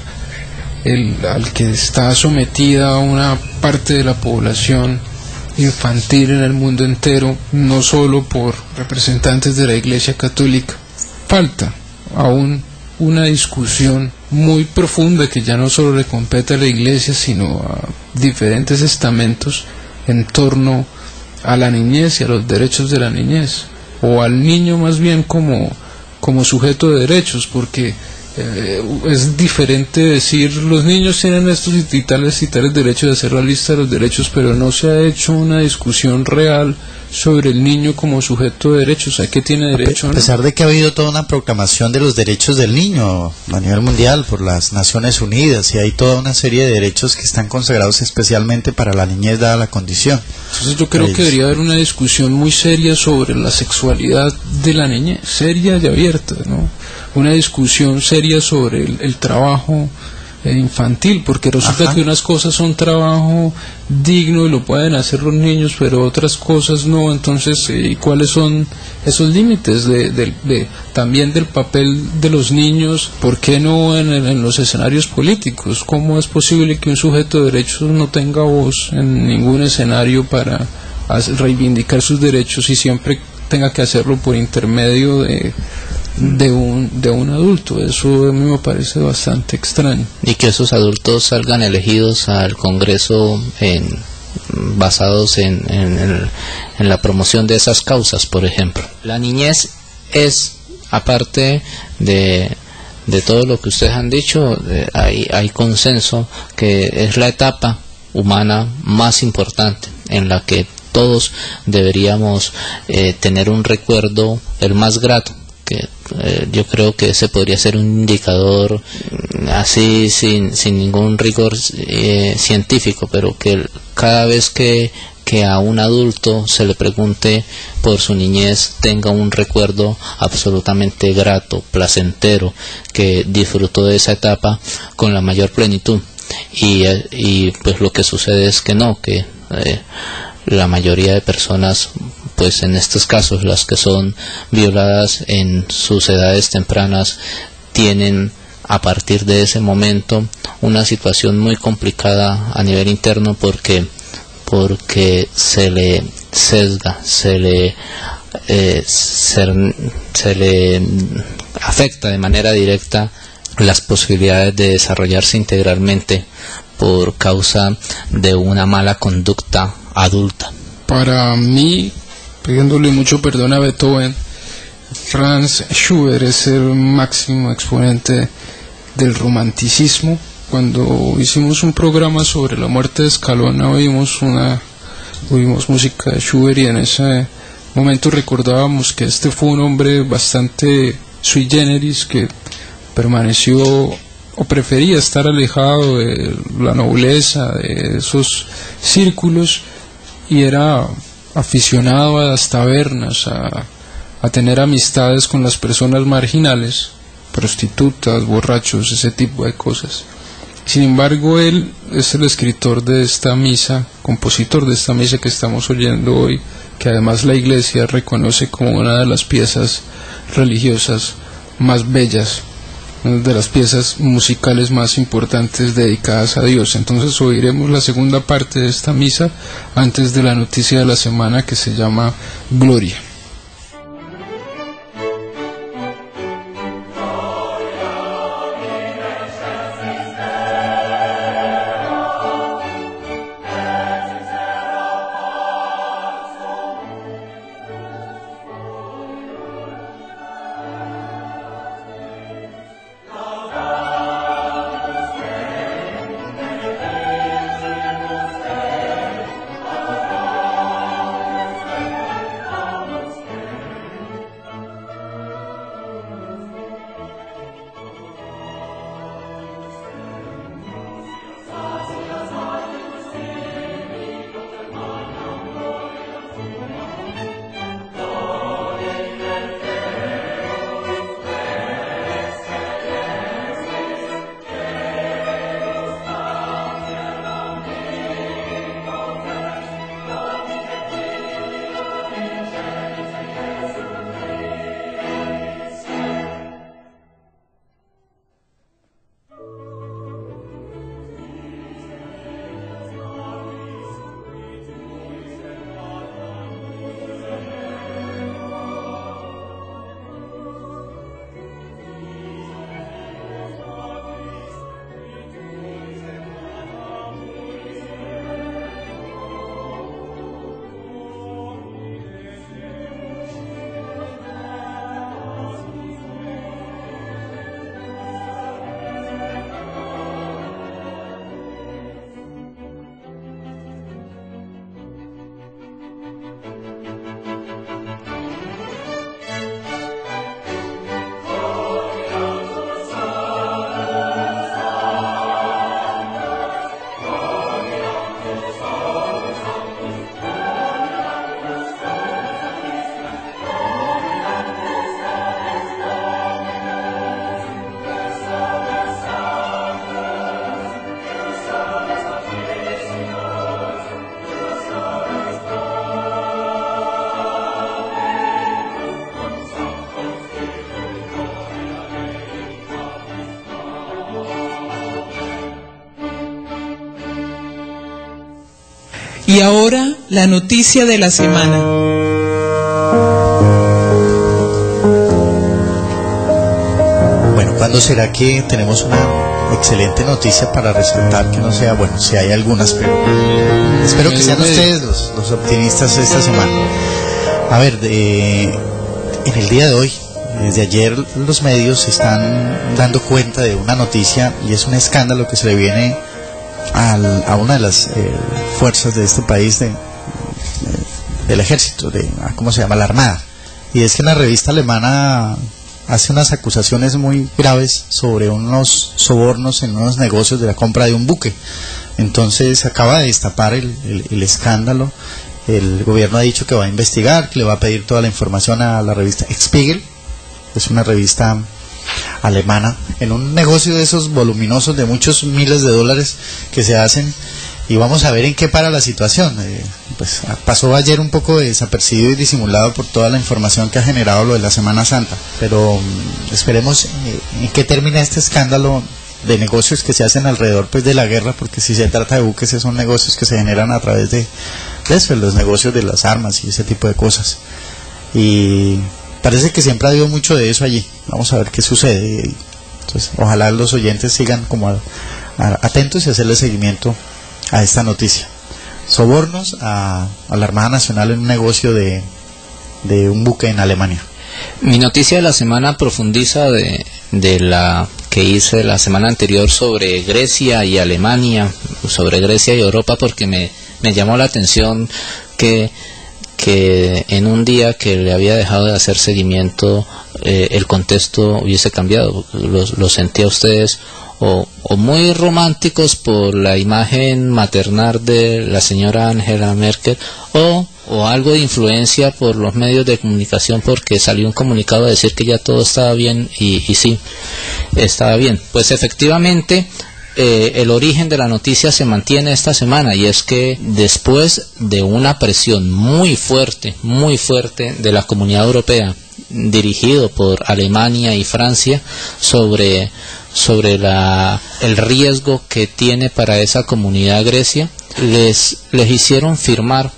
el, al que está sometida una parte de la población infantil en el mundo entero, no solo por representantes de la Iglesia Católica. Falta aún una discusión muy profunda que ya no solo le compete a la Iglesia, sino a diferentes estamentos en torno a la niñez y a los derechos de la niñez, o al niño más bien como, como sujeto de derechos, porque Eh, es diferente decir los niños tienen estos y tales y tales derechos, de hacer la lista de los derechos, pero no se ha hecho una discusión real sobre el niño como sujeto de derechos. ¿A qué tiene derecho? A pesar de que ha habido toda una proclamación de los derechos del niño a nivel mundial por las Naciones Unidas, y hay toda una serie de derechos que están consagrados especialmente para la niñez dada la condición. Entonces yo creo que debería haber una discusión muy seria sobre la sexualidad de la niñez, seria y abierta, ¿no? Una discusión seria sobre el, el trabajo eh, infantil, porque resulta Ajá. que unas cosas son trabajo digno y lo pueden hacer los niños, pero otras cosas no. Entonces, eh, ¿cuáles son esos límites de, de, de, también del papel de los niños? ¿Por qué no en, en los escenarios políticos? ¿Cómo es posible que un sujeto de derechos no tenga voz en ningún escenario para reivindicar sus derechos y siempre tenga que hacerlo por intermedio de, de, un, de un adulto? Eso a mí me parece bastante extraño. Y que esos adultos salgan elegidos al Congreso en, basados en, en, en, en la promoción de esas causas, por ejemplo. La niñez es, aparte de, de todo lo que ustedes han dicho, eh, hay, hay consenso que es la etapa humana más importante en la que todos deberíamos eh, tener un recuerdo el más grato, que eh, yo creo que ese podría ser un indicador así sin, sin ningún rigor eh, científico, pero que cada vez que, que a un adulto se le pregunte por su niñez tenga un recuerdo absolutamente grato, placentero, que disfrutó de esa etapa con la mayor plenitud. Y, y pues lo que sucede es que no, que eh, la mayoría de personas, pues en estos casos las que son violadas en sus edades tempranas, tienen a partir de ese momento una situación muy complicada a nivel interno, porque porque se le sesga, se le eh, se, se le afecta de manera directa las posibilidades de desarrollarse integralmente por causa de una mala conducta adulta. Para mí, pidiéndole mucho perdón a Beethoven, Franz Schubert es el máximo exponente del romanticismo. Cuando hicimos un programa sobre la muerte de Escalona, oímos una oímos música de Schubert, y en ese momento recordábamos que este fue un hombre bastante sui generis, que permaneció o prefería estar alejado de la nobleza, de esos círculos, y era aficionado a las tabernas, a, a tener amistades con las personas marginales, prostitutas, borrachos, ese tipo de cosas. Sin embargo, él es el escritor de esta misa, compositor de esta misa que estamos oyendo hoy, que además la Iglesia reconoce como una de las piezas religiosas más bellas, una de las piezas musicales más importantes dedicadas a Dios. Entonces oiremos la segunda parte de esta misa antes de la noticia de la semana, que se llama Gloria. Y ahora, la noticia de la semana. Bueno, ¿cuándo será que tenemos una excelente noticia para resaltar? Que no sea, bueno, si hay algunas, pero espero que sean ustedes los, los optimistas esta semana. A ver, de, en el día de hoy, desde ayer los medios están dando cuenta de una noticia, y es un escándalo que se le viene al, a una de las eh, fuerzas de este país, de, de, del ejército, de, ¿cómo se llama? La Armada. Y es que la revista alemana hace unas acusaciones muy graves sobre unos sobornos en unos negocios de la compra de un buque. Entonces acaba de destapar el, el, el escándalo. El gobierno ha dicho que va a investigar, que le va a pedir toda la información a la revista Spiegel, es una revista alemana, en un negocio de esos voluminosos de muchos miles de dólares que se hacen, y vamos a ver en qué para la situación. Eh, pues pasó ayer un poco desapercibido y disimulado por toda la información que ha generado lo de la Semana Santa, pero um, esperemos eh, en qué termina este escándalo de negocios que se hacen alrededor pues de la guerra, porque si se trata de buques, esos son negocios que se generan a través de, de eso, los negocios de las armas y ese tipo de cosas, y parece que siempre ha habido mucho de eso allí. Vamos a ver qué sucede. Entonces, ojalá los oyentes sigan como a, a, atentos y hacerle seguimiento a esta noticia. Sobornos a, a la Armada Nacional en un negocio de, de un buque en Alemania. Mi noticia de la semana profundiza de, de la que hice la semana anterior sobre Grecia y Alemania, sobre Grecia y Europa, porque me, me llamó la atención que que en un día que le había dejado de hacer seguimiento, eh, el contexto hubiese cambiado. Los, los sentía ustedes o, o muy románticos por la imagen maternal de la señora Angela Merkel, o, o algo de influencia por los medios de comunicación, porque salió un comunicado a decir que ya todo estaba bien, y, y sí, estaba bien. Pues efectivamente, Eh, el origen de la noticia se mantiene esta semana, y es que después de una presión muy fuerte, muy fuerte de la Comunidad Europea, dirigido por Alemania y Francia, sobre, sobre la, el riesgo que tiene para esa comunidad Grecia, les, les hicieron firmar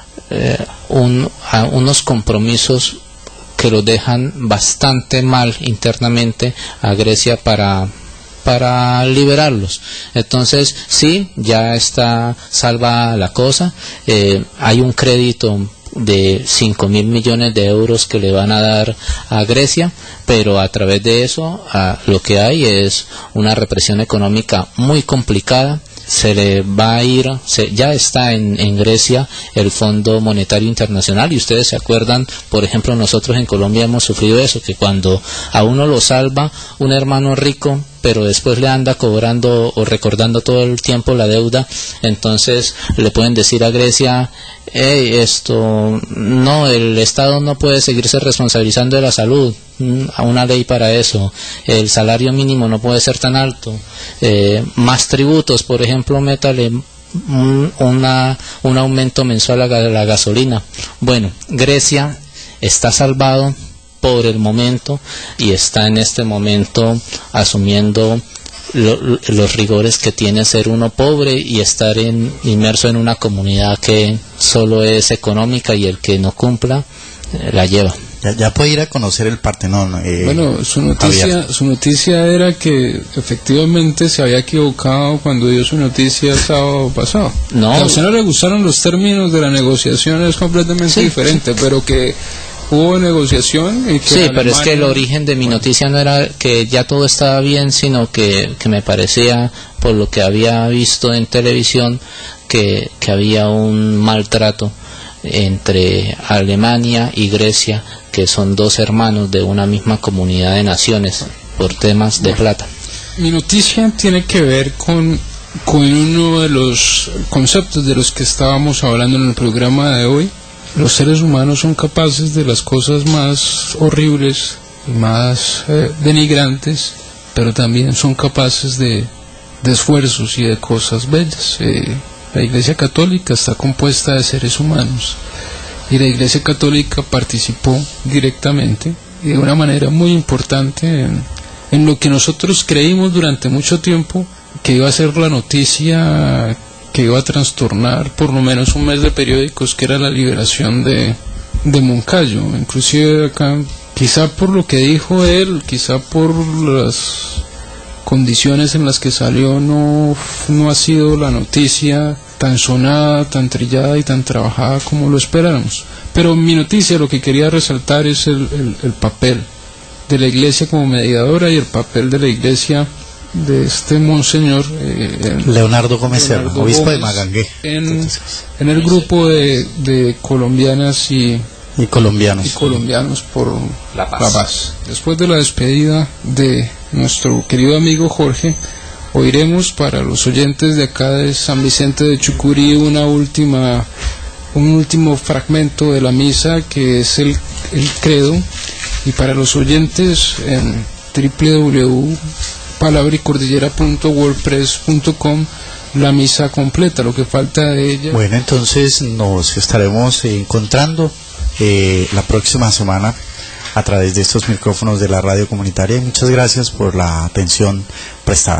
eh, un, a unos compromisos que los dejan bastante mal internamente a Grecia para para liberarlos. Entonces sí, ya está salva la cosa. Eh, hay un crédito de cinco mil millones de euros que le van a dar a Grecia, pero a través de eso a, lo que hay es una represión económica muy complicada. Se le va a ir, se, ya está en, en Grecia el Fondo Monetario Internacional, y ustedes se acuerdan, por ejemplo, nosotros en Colombia hemos sufrido eso, que cuando a uno lo salva un hermano rico, pero después le anda cobrando o recordando todo el tiempo la deuda, entonces le pueden decir a Grecia, hey, esto, no, el Estado no puede seguirse responsabilizando de la salud, a una ley para eso, el salario mínimo no puede ser tan alto, eh, más tributos, por ejemplo, métale un, una, un aumento mensual a la gasolina. Bueno, Grecia está salvado por el momento, y está en este momento asumiendo lo, los rigores que tiene ser uno pobre y estar en, inmerso en una comunidad que solo es económica, y el que no cumpla eh, la lleva. Ya, ya puede ir a conocer el Partenón. Eh, bueno, su noticia, su noticia era que efectivamente se había equivocado cuando dio su noticia el sábado pasado. No. A usted no le gustaron los términos de la negociación, es completamente sí, diferente, sí. Pero que hubo negociación y que sí, Alemania... pero es que el origen de mi noticia no era que ya todo estaba bien, sino que, que me parecía, por lo que había visto en televisión, que, que había un maltrato entre Alemania y Grecia, que son dos hermanos de una misma comunidad de naciones, por temas de plata. Mi noticia tiene que ver con, con uno de los conceptos de los que estábamos hablando en el programa de hoy. Los seres humanos son capaces de las cosas más horribles y más eh, denigrantes, pero también son capaces de, de esfuerzos y de cosas bellas. Eh, la Iglesia Católica está compuesta de seres humanos, y la Iglesia Católica participó directamente y de una manera muy importante en, en lo que nosotros creímos durante mucho tiempo que iba a ser la noticia que iba a trastornar por lo menos un mes de periódicos, que era la liberación de, de Moncayo. Inclusive acá, quizá por lo que dijo él, quizá por las condiciones en las que salió, no, no ha sido la noticia tan sonada, tan trillada y tan trabajada como lo esperáramos. Pero mi noticia, lo que quería resaltar es el, el, el papel de la iglesia como mediadora y el papel de la iglesia de este monseñor eh, Leonardo Gómez, Leonardo obispo Gómez de Magangué, en, en el grupo de, de colombianas y, y colombianos y colombianos por La Paz. La Paz. Después de la despedida de nuestro querido amigo Jorge, oiremos para los oyentes de acá de San Vicente de Chucurí una última un último fragmento de la misa, que es el, el credo, y para los oyentes en doble u doble u doble u punto palabricordillera punto wordpress punto com la misa completa, lo que falta de ella. Bueno, entonces nos estaremos encontrando eh, la próxima semana a través de estos micrófonos de la radio comunitaria, y muchas gracias por la atención prestada.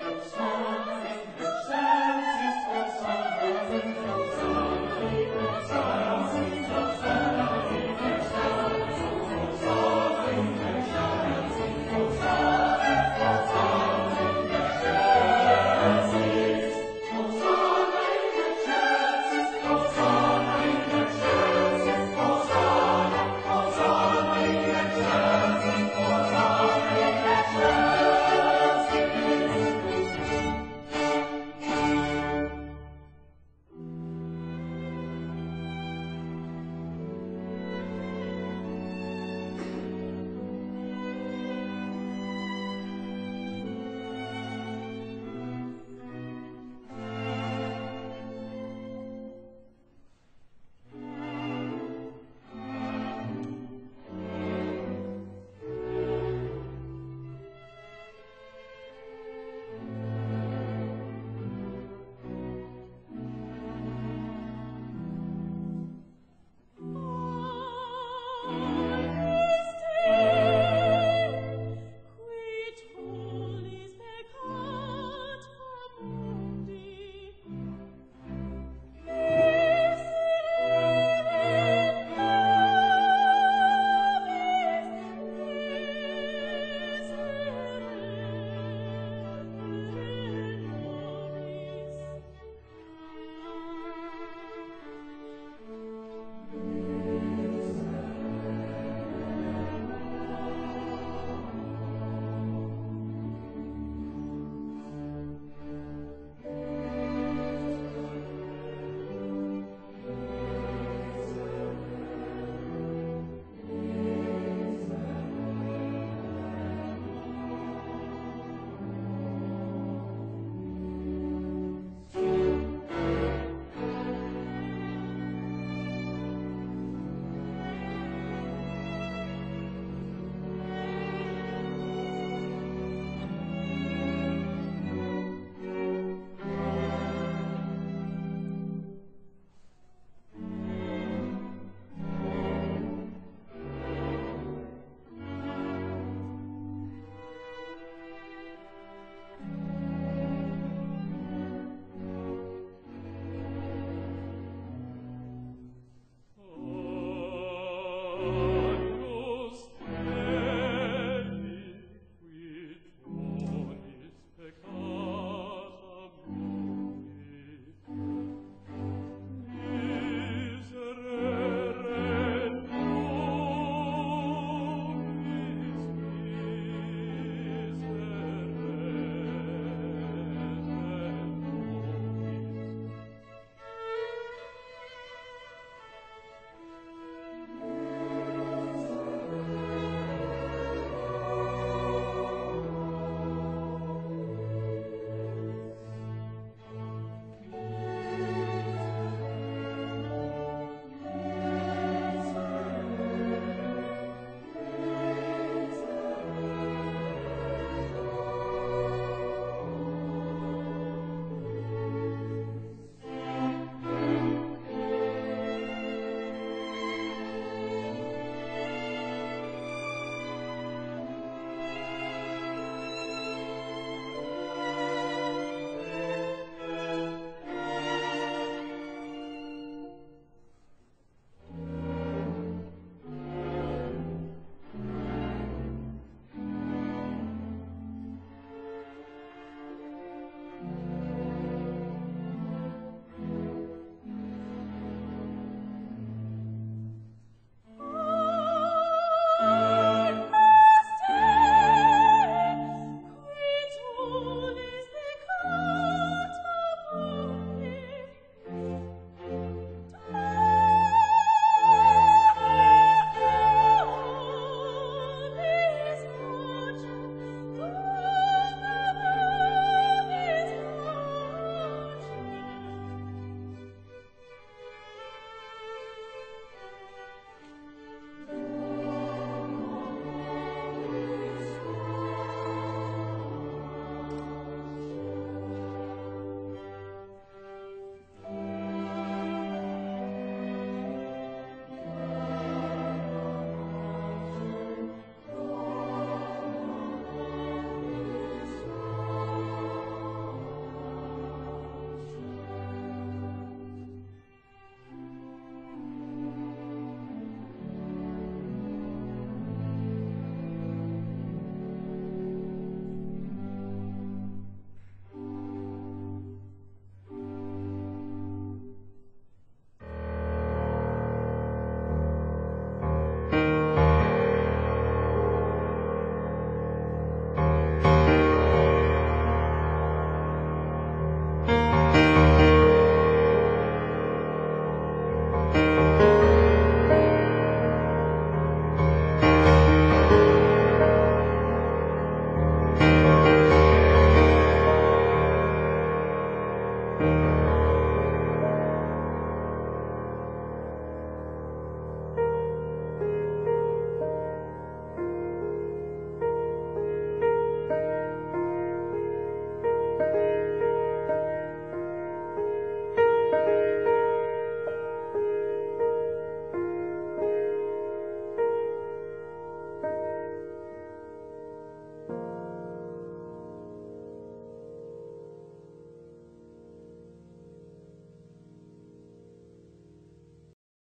Krishna